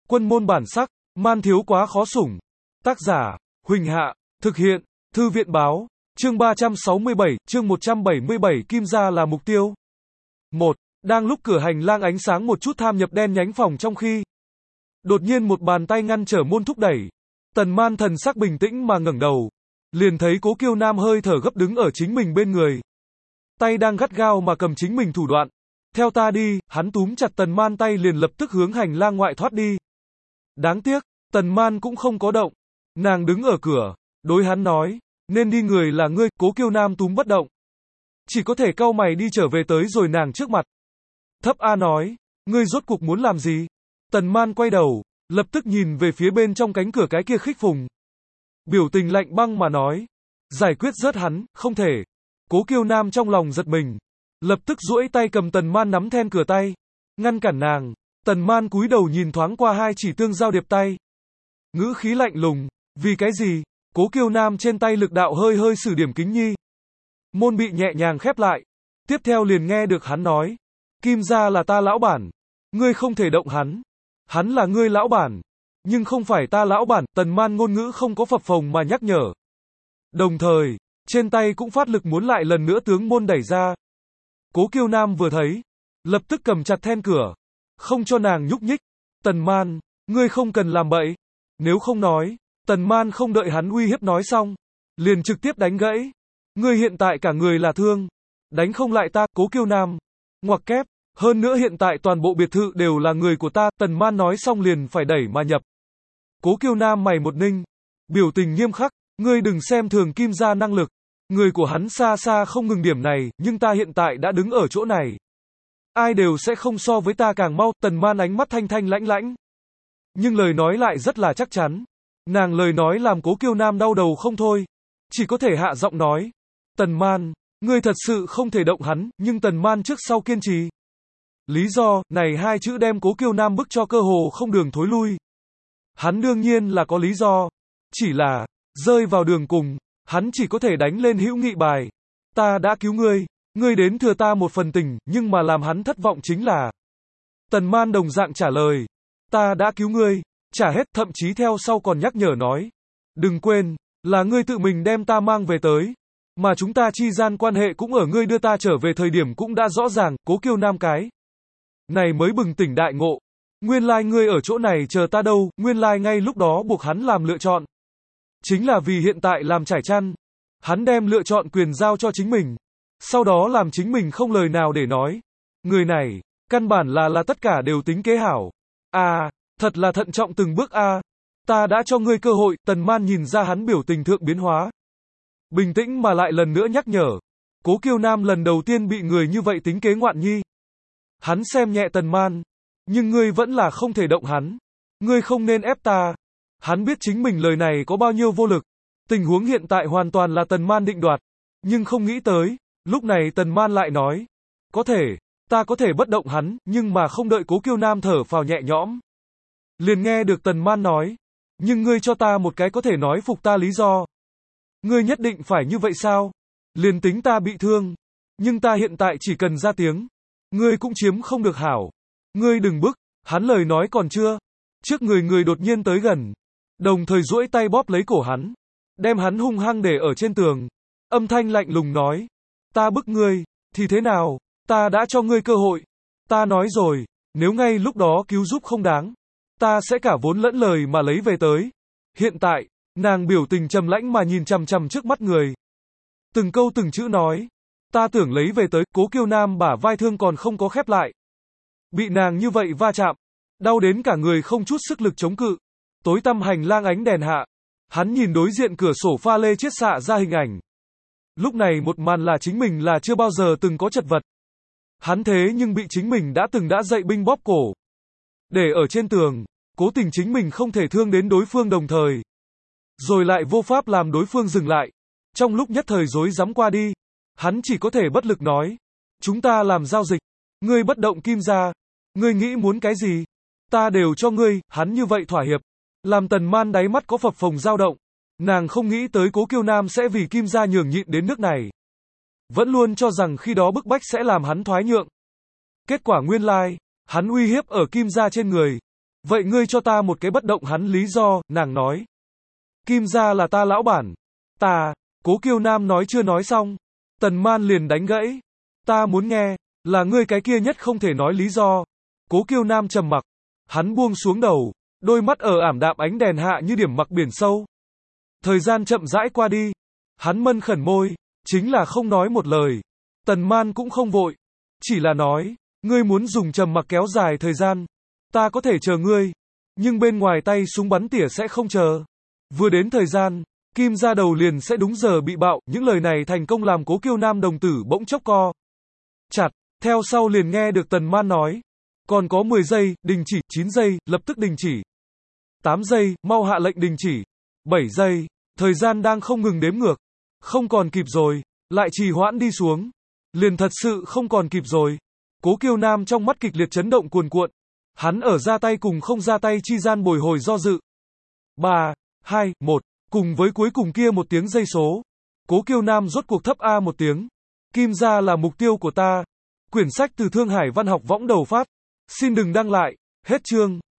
Quân môn bản sắc, man thiếu quá khó sủng. Tác giả, Huỳnh Hạ, thực hiện, Thư viện báo, chương 367, chương 177 Kim gia là mục tiêu. 1. Đang lúc cửa hành lang ánh sáng một chút tham nhập đen nhánh phòng trong khi đột nhiên một bàn tay ngăn trở môn thúc đẩy. Tần Man thần sắc bình tĩnh mà ngẩng đầu, liền thấy Cố Kiêu Nam hơi thở gấp đứng ở chính mình bên người. Tay đang gắt gao mà cầm chính mình thủ đoạn. Theo ta đi, hắn túm chặt Tần Man tay liền lập tức hướng hành lang ngoại thoát đi. Đáng tiếc, Tần Man cũng không có động. Nàng đứng ở cửa, đối hắn nói, nên đi người là ngươi. Cố Kiêu Nam túm bất động, chỉ có thể cau mày đi trở về tới rồi nàng trước mặt. Thấp A nói, ngươi rốt cuộc muốn làm gì? Tần Man quay đầu, lập tức nhìn về phía bên trong cánh cửa cái kia khích phùng. Biểu tình lạnh băng mà nói, giải quyết rớt hắn, không thể. Cố Kiêu Nam trong lòng giật mình, lập tức duỗi tay cầm Tần Man nắm then cửa tay, ngăn cản nàng. Tần Man cúi đầu nhìn thoáng qua hai chỉ tương giao điệp tay, ngữ khí lạnh lùng, vì cái gì? Cố Kiêu Nam trên tay lực đạo hơi sử điểm kính nhi. Môn bị nhẹ nhàng khép lại, tiếp theo liền nghe được hắn nói, Kim gia là ta lão bản, ngươi không thể động hắn. Hắn là ngươi lão bản, nhưng không phải ta lão bản. Tần Man ngôn ngữ không có phập phồng mà nhắc nhở. Đồng thời, trên tay cũng phát lực muốn lại lần nữa tướng môn đẩy ra. Cố Kiêu Nam vừa thấy, lập tức cầm chặt then cửa, không cho nàng nhúc nhích. Tần Man, ngươi không cần làm bậy. Nếu không nói, Tần Man không đợi hắn uy hiếp nói xong, liền trực tiếp đánh gãy. Ngươi hiện tại cả người là thương, đánh không lại ta. Cố Kiêu Nam, ngoặc kép, hơn nữa hiện tại toàn bộ biệt thự đều là người của ta. Tần Man nói xong liền phải đẩy mà nhập. Cố Kiêu Nam mày một ninh, biểu tình nghiêm khắc, ngươi đừng xem thường Kim gia năng lực. Người của hắn xa xa không ngừng điểm này, nhưng ta hiện tại đã đứng ở chỗ này. Ai đều sẽ không so với ta càng mau. Tần Man ánh mắt thanh thanh lãnh lãnh, nhưng lời nói lại rất là chắc chắn. Nàng lời nói làm Cố Kiêu Nam đau đầu không thôi, chỉ có thể hạ giọng nói, Tần Man, ngươi thật sự không thể động hắn. Nhưng Tần Man trước sau kiên trì. Lý do, này hai chữ đem Cố Kiêu Nam bức cho cơ hồ không đường thối lui. Hắn đương nhiên là có lý do, chỉ là, rơi vào đường cùng, hắn chỉ có thể đánh lên hữu nghị bài. Ta đã cứu ngươi, ngươi đến thừa ta một phần tình. Nhưng mà làm hắn thất vọng chính là, Tần Man đồng dạng trả lời, ta đã cứu ngươi, trả hết. Thậm chí theo sau còn nhắc nhở nói, đừng quên, là ngươi tự mình đem ta mang về tới, mà chúng ta chi gian quan hệ cũng ở ngươi đưa ta trở về thời điểm cũng đã rõ ràng. Cố Kiêu Nam cái này mới bừng tỉnh đại ngộ, nguyên lai ngươi ở chỗ này chờ ta đâu. Nguyên lai ngay lúc đó buộc hắn làm lựa chọn, chính là vì hiện tại làm trải chăn. Hắn đem lựa chọn quyền giao cho chính mình, sau đó làm chính mình không lời nào để nói. Người này, căn bản là tất cả đều tính kế hảo. Thật là thận trọng từng bước a. Ta đã cho ngươi cơ hội. Tần Man nhìn ra hắn biểu tình thượng biến hóa, bình tĩnh mà lại lần nữa nhắc nhở. Cố Kiêu Nam lần đầu tiên bị người như vậy tính kế ngoạn nhi. Hắn xem nhẹ Tần Man, nhưng ngươi vẫn là không thể động hắn. Ngươi không nên ép ta. Hắn biết chính mình lời này có bao nhiêu vô lực. Tình huống hiện tại hoàn toàn là Tần Man định đoạt, nhưng không nghĩ tới, lúc này Tần Man lại nói, có thể, ta có thể bất động hắn. Nhưng mà không đợi Cố Kiêu Nam thở phào nhẹ nhõm, liền nghe được Tần Man nói, nhưng ngươi cho ta một cái có thể nói phục ta lý do. Ngươi nhất định phải như vậy sao? Liền tính ta bị thương, nhưng ta hiện tại chỉ cần ra tiếng, ngươi cũng chiếm không được hảo. Ngươi đừng bức. Hắn lời nói còn chưa, trước người đột nhiên tới gần, đồng thời duỗi tay bóp lấy cổ hắn, đem hắn hung hăng để ở trên tường. Âm thanh lạnh lùng nói, ta bức ngươi, thì thế nào? Ta đã cho ngươi cơ hội. Ta nói rồi, nếu ngay lúc đó cứu giúp không đáng, ta sẽ cả vốn lẫn lời mà lấy về tới. Hiện tại, nàng biểu tình trầm lãnh mà nhìn chằm chằm trước mắt người, từng câu từng chữ nói, ta tưởng lấy về tới. Cố Kiêu Nam bả vai thương còn không có khép lại, bị nàng như vậy va chạm, đau đến cả người không chút sức lực chống cự. Tối tăm hành lang ánh đèn hạ, hắn nhìn đối diện cửa sổ pha lê chiết xạ ra hình ảnh. Lúc này một màn là chính mình là chưa bao giờ từng có chật vật. Hắn thế nhưng bị chính mình đã dạy binh bóp cổ, để ở trên tường, cố tình chính mình không thể thương đến đối phương đồng thời, rồi lại vô pháp làm đối phương dừng lại. Trong lúc nhất thời rối rắm qua đi, hắn chỉ có thể bất lực nói, chúng ta làm giao dịch, ngươi bất động Kim gia, ngươi nghĩ muốn cái gì, ta đều cho ngươi. Hắn như vậy thỏa hiệp, làm Tần Man đáy mắt có phập phồng dao động. Nàng không nghĩ tới Cố Kiêu Nam sẽ vì Kim gia nhường nhịn đến nước này, vẫn luôn cho rằng khi đó bức bách sẽ làm hắn thoái nhượng. Kết quả nguyên lai, hắn uy hiếp ở Kim gia trên người, Vậy ngươi cho ta một cái bất động hắn lý do, nàng nói. Kim gia là ta lão bản. Ta, Cố Kiêu Nam nói chưa nói xong. Tần Man liền đánh gãy. Ta muốn nghe, là ngươi cái kia nhất không thể nói lý do. Cố Kiêu Nam trầm mặc. Hắn buông xuống đầu, đôi mắt ở ảm đạm ánh đèn hạ như điểm mặc biển sâu. Thời gian chậm rãi qua đi. Hắn mân khẩn môi, chính là không nói một lời. Tần Man cũng không vội, chỉ là nói, ngươi muốn dùng trầm mặc kéo dài thời gian, ta có thể chờ ngươi, nhưng bên ngoài tay súng bắn tỉa sẽ không chờ. Vừa đến thời gian, Kim gia đầu liền sẽ đúng giờ bị bạo, những lời này thành công làm Cố Kiêu Nam đồng tử bỗng chốc co chặt, theo sau liền nghe được Tần Man nói, còn có 10 giây, đình chỉ, 9 giây, lập tức đình chỉ. 8 giây, mau hạ lệnh đình chỉ. 7 giây, thời gian đang không ngừng đếm ngược. Không còn kịp rồi, lại trì hoãn đi xuống. Liền thật sự không còn kịp rồi. Cố Kiêu Nam trong mắt kịch liệt chấn động cuồn cuộn. Hắn ở ra tay cùng không ra tay chi gian bồi hồi do dự. 3, 2, 1, cùng với cuối cùng kia một tiếng giây số. Cố Kiêu Nam rốt cuộc thấp A một tiếng. Kim gia là mục tiêu của ta. Quyển sách từ Thương Hải Văn học võng đầu phát. Xin đừng đăng lại. Hết chương.